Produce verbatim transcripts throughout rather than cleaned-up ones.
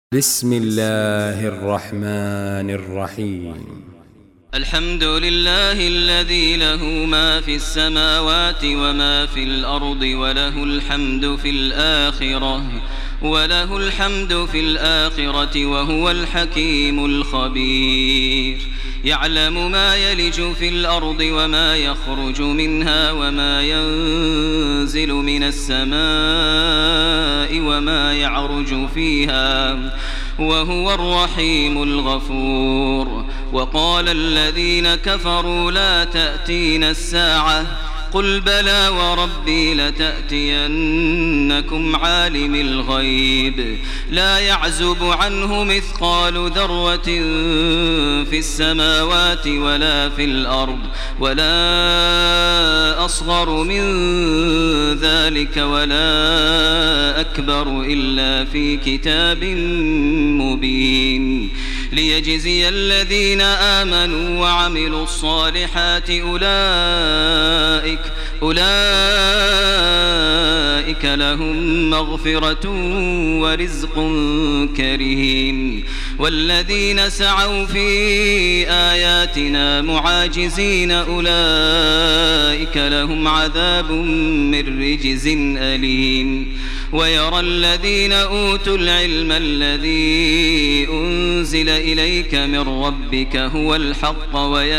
بسم الله الرحمن الرحيم. الحمد لله الذي له ما في السماوات وما في الأرض وله الحمد في الآخرة وله الحمد في الآخرة وهو الحكيم الخبير. يعلم ما يلج في الأرض وما يخرج منها وما ينزل من السماء وما يعرج فيها وهو الرحيم الغفور. وقال الذين كفروا لا تأتينا الساعة قل بلى وربي لتأتينكم عالم الغيب لا يعزب عنه مثقال ذرة في السماوات ولا في الأرض ولا أصغر من ذلك ولا أكبر إلا في كتاب مبين ليجزي الذين آمنوا وعملوا الصالحات أولئك أولئك لهم مغفرة ورزق كريم. والذين سعوا في آياتنا معاجزين أولئك لهم عذاب من رجز أليم. ويرى الذين أوتوا العلم الذي أنزل إليك من ربك هو الحق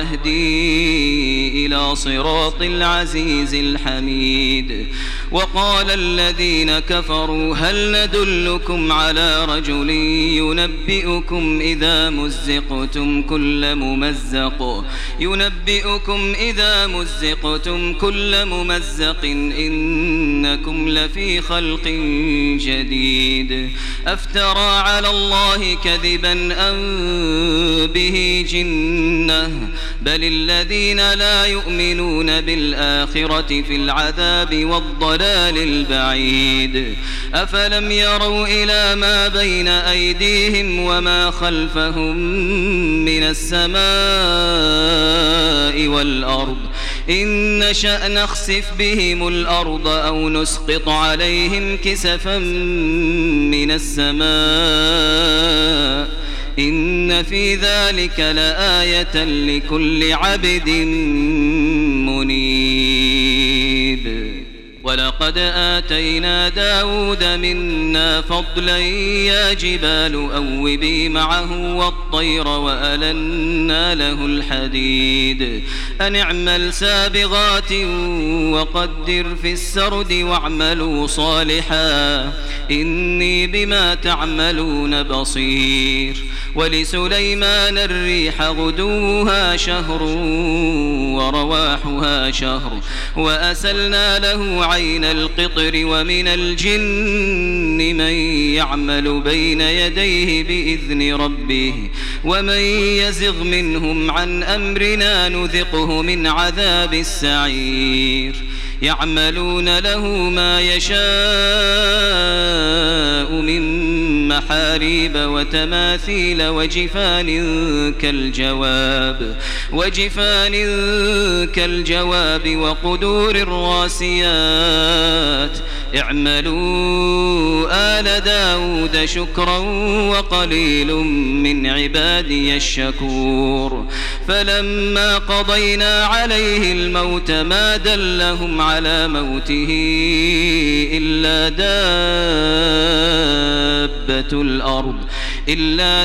ويهدي إلى صراط العزيز الحميد. وقال الذين كفروا هل ندلكم على رجل ينبئكم إذا مزقتم كل ممزق ينبئكم إذا مزقتم كل ممزق إنكم لفي خلق جديد أفترى على الله كذبا أم به جنة بل الذين لا يؤمنون بالآخرة في العذاب والضلال البعيد. أفلم يروا إلى ما بين أيديهم وما خلفهم من السماء والأرض إن نشأ نخسف بهم الأرض أو نسقط عليهم كسفا من السماء إن في ذلك لآية لكل عبد منيب. ولقد آتينا داود منا فضلا يا جبال أوبي معه والطير وألنا له الحديد أن اعمل سابغات وقدر في السرد واعملوا صالحا إني بما تعملون بصير. ولسليمان الريح غدوها شهر ورواحها شهر وأسلنا له عين القطر ومن الجن من يعمل بين يديه بإذن ربه ومن يزغ منهم عن أمرنا نذقه من عذاب السعير. يعملون له ما يشاء من محاريب وتماثيل وجفان كالجواب وجفان كالجواب وقدور الراسيات اعملوا آل داود شكرا وقليل من عبادي الشكور. فلما قضينا عليه الموت ما دلهم على موته إلا دابة الأرض إلا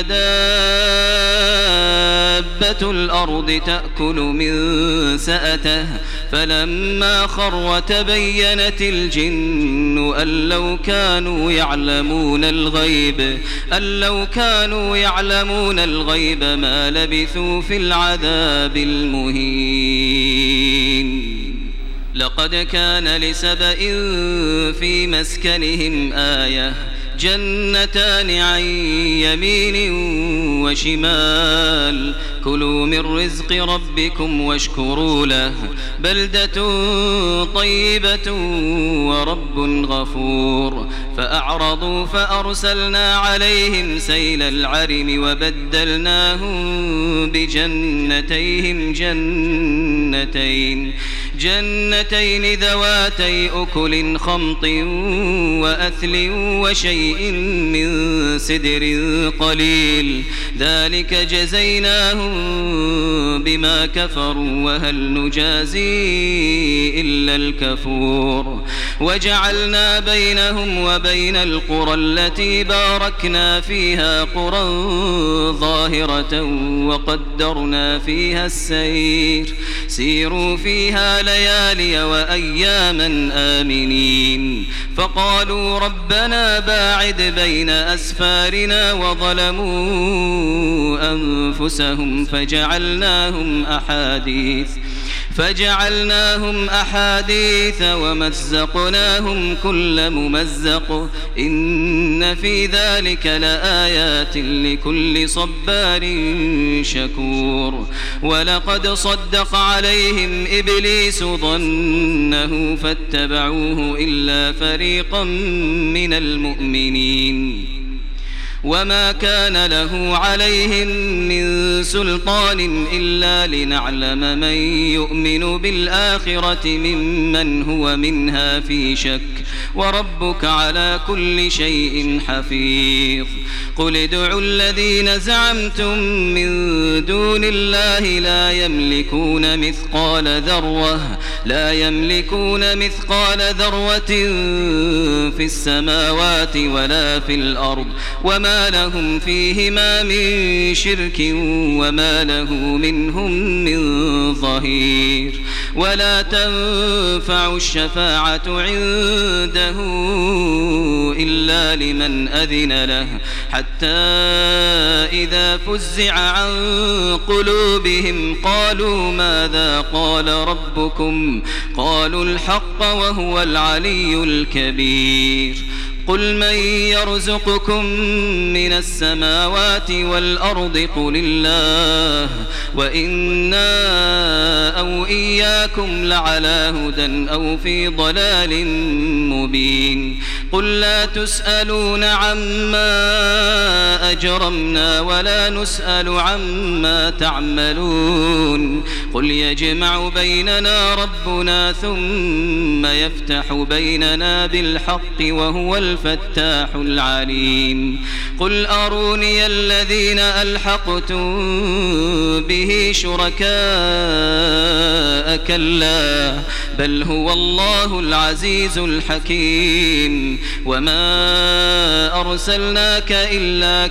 دابة الأرض تأكل من سأته فلما خر تبينت الجن أن لو كانوا يعلمون الغيب أن لو كانوا يعلمون الغيب ما لبثوا في العذاب المهين. لقد كان لسبإ في مسكنهم آية جنتان عن يمين وشمال كلوا من رزق ربكم واشكروا له بلدة طيبة ورب غفور. فأعرضوا فأرسلنا عليهم سيل العرم وبدلناهم بجنتيهم جنتين جنتين ذواتي أكل خمط وأثل وشيء من سدر قليل ذلك جزيناهم بما كفروا وهل نجازي إلا الكفور وجعلنا بينهم وبين القرى التي باركنا فيها قرى ظاهرة وقدرنا فيها السير سيروا فيها ليالي وأياما آمنين فقالوا ربنا باعد بين أسفارنا وظلموا أنفسهم فجعلناهم أحاديث فجعلناهم أحاديث ومزقناهم كل ممزق إن في ذلك لآيات لكل صبار شكور ولقد صدق عليهم إبليس ظنه فاتبعوه إلا فريقا من المؤمنين وما كان له عليهم من سلطان إلا لنعلم من يؤمن بالآخرة ممن هو منها في شك وربك على كل شيء حفيظ قل ادعوا الذين زعمتم من دون الله لا يملكون مثقال ذرة لا يملكون مثقال ذرة في السماوات ولا في الأرض وما لهم فيهما من شرك وما له منهم من ظهير ولا تنفع الشفاعة عنده إلا لمن أذن له حتى إذا فزع عن قلوبهم قالوا ماذا قال ربكم قالوا الحق وهو العلي الكبير قل من يرزقكم من السماوات والأرض قل الله وإنا أو إياكم لعلى هدى أو في ضلال مبين قل لا تسألون عما أجرمنا ولا نسأل عما تعملون قل يجمع بيننا ربنا ثم يفتح بيننا بالحق وهو الفتاح العليم قل أروني الذين ألحقتم به شركاء كلا بل هو الله العزيز الحكيم وما أرسلناك إلا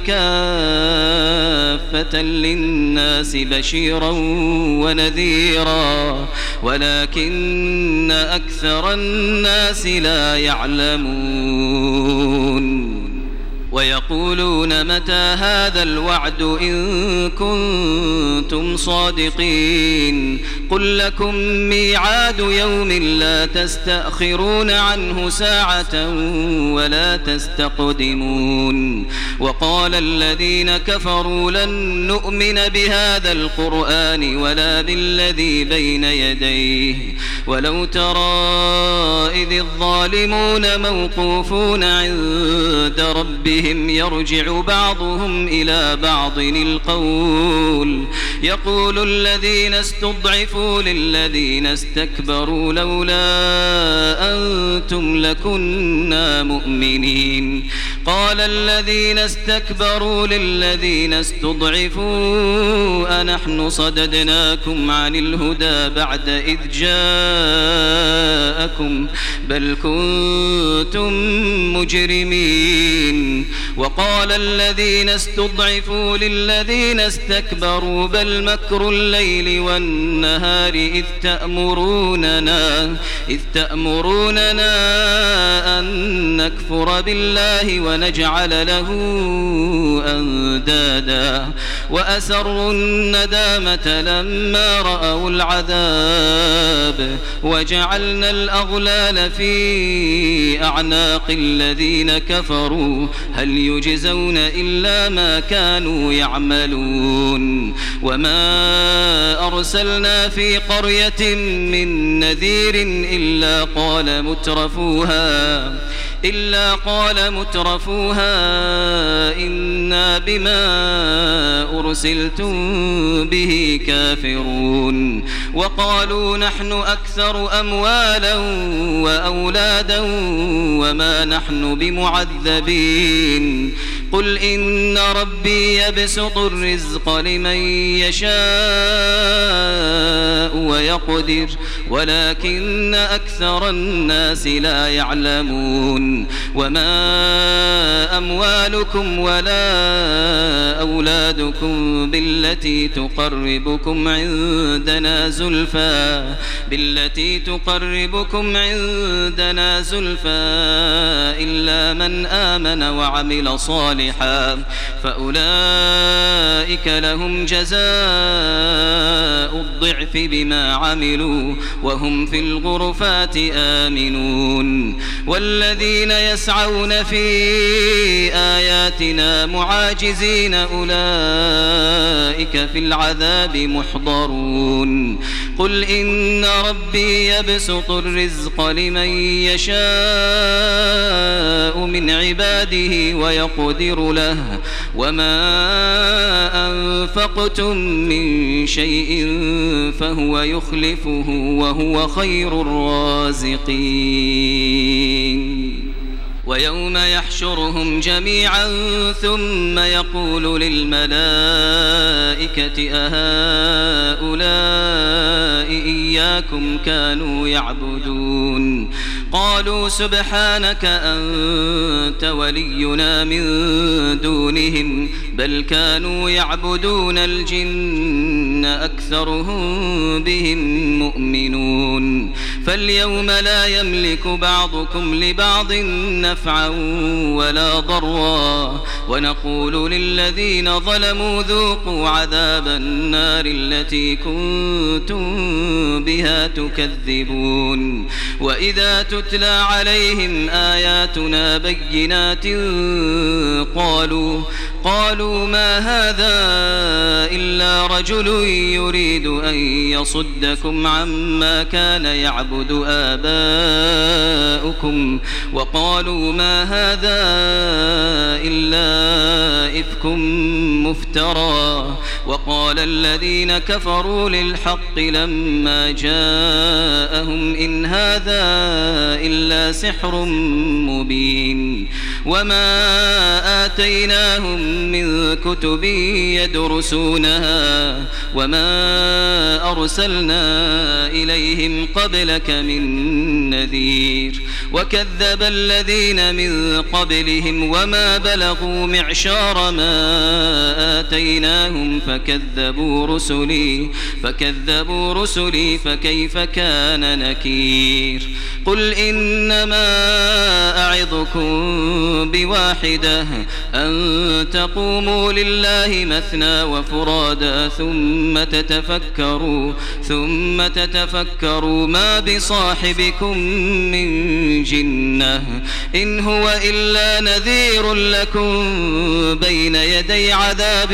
كافة للناس بشيرا ونذيرا ولكن أكثر الناس لا يعلمون ويقولون متى هذا الوعد إن كنتم صادقين قل لكم ميعاد يوم لا تستأخرون عنه ساعة ولا تستقدمون وقال الذين كفروا لن نؤمن بهذا القرآن ولا بالذي بين يديه ولو ترى إذ الظالمون موقوفون عند ربهم يرجع بعضهم إلى بعض القول يقول الذين استضعفوا للذين استكبروا لولا أنتم لكنا مؤمنين قال الذين استكبروا للذين استضعفوا أنحن صددناكم عن الهدى بعد إذ جاءكم بل كنتم مجرمين وقال الذين استضعفوا للذين استكبروا بل مكر الليل والنهار إذ تأمروننا إذ تأمروننا أن نكفر بالله ونجعل له أندادا وأسروا الندامة لما رأوا العذاب وجعلنا الأغلال في أعناق الذين كفروا هل يجزون إلا ما كانوا يعملون وما أرسلنا في قرية من نذير إلا قال مترفوها إلا قال مترفوها إنا بما أرسلتم به كافرون وقالوا نحن أكثر أموالا وأولادا وما نحن بمعذبين قل إن ربي يبسط الرزق لمن يشاء ويقدر ولكن أكثر الناس لا يعلمون وما أموالكم ولا أولادكم بالتي تقربكم عندنا زلفى بالتي تقربكم عندنا زلفى إلا من آمن وعمل صالحا فأولئك لهم جزاء الضعف بما عملوا وهم في الغرفات آمنون والذين يسعون في آياتنا معاجزين أولئك في العذاب محضرون قل إن ربي يبسط الرزق لمن يشاء من عباده ويقدر له وما أنفقتم من شيء فهو يخلفه وهو خير الرازقين ويوم يحشرهم جميعا ثم يقول للملائكة أهؤلاء إياكم كانوا يعبدون قالوا سبحانك أنت ولينا من دونهم بل كانوا يعبدون الجن أكثرهم بهم مؤمنون فاليوم لا يملك بعضكم لبعض نفعا ولا ضرا ونقول للذين ظلموا ذوقوا عذاب النار التي كنتم بها تكذبون وإذا تتلى عليهم آياتنا بينات قالوا قالوا ما هذا إلا رجل يريد أن يصدكم عما كان يعبد آباؤكم وقالوا ما هذا إلا إفك مفترى وقال الذين كفروا للحق لما جاءهم إن هذا إلا سحر مبين وما آتيناهم من كتب يدرسونها وما أرسلنا إليهم قبلك من نذير وكذب الذين من قبلهم وما بلغوا معشار ما آتيناهم فكذبوا رسلي فكذبوا رسلي فكيف كان نكير قل إنما أعظكم بواحدة أن تقوموا لله مثنى وفرادا ثم تتفكروا ثم تتفكروا ما بصاحبكم من جنة إن هو إلا نذير لكم بين يدي عذاب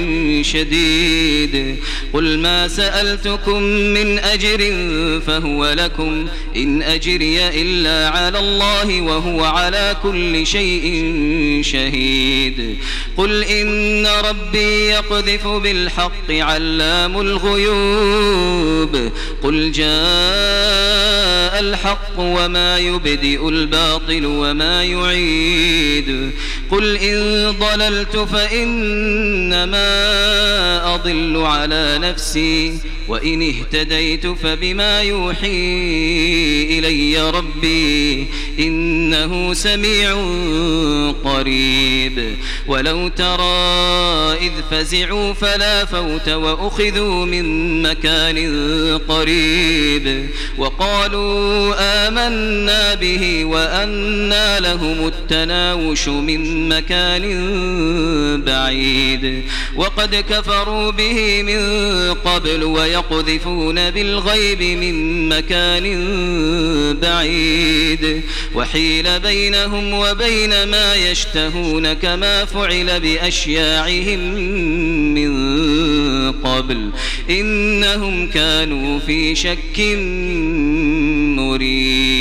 شديد قل ما سألتكم من أجر فهو لكم إن أجري إلا على الله وهو على كل شيء شهيد قل إن ربي يقذف بالحق علام الغيوب قل جاء الحق وما يبدئ الباطل وما يعيد قل إن ضللت فإنما أضل على نفسي وإن اهتديت فبما يوحي إلي ربي إنه سميع قريب ولو ترى إذ فزعوا فلا فوت وأخذوا من مكان قريب وقالوا آمنا به وأنى لهم التناوش من مكان بعيد وقد كفروا به من قبل ويقذفون بالغيب من مكان بعيد وحيل بينهم وبين ما يشتهون كما فعل بأشياعهم من قبل إنهم كانوا في شك مريب.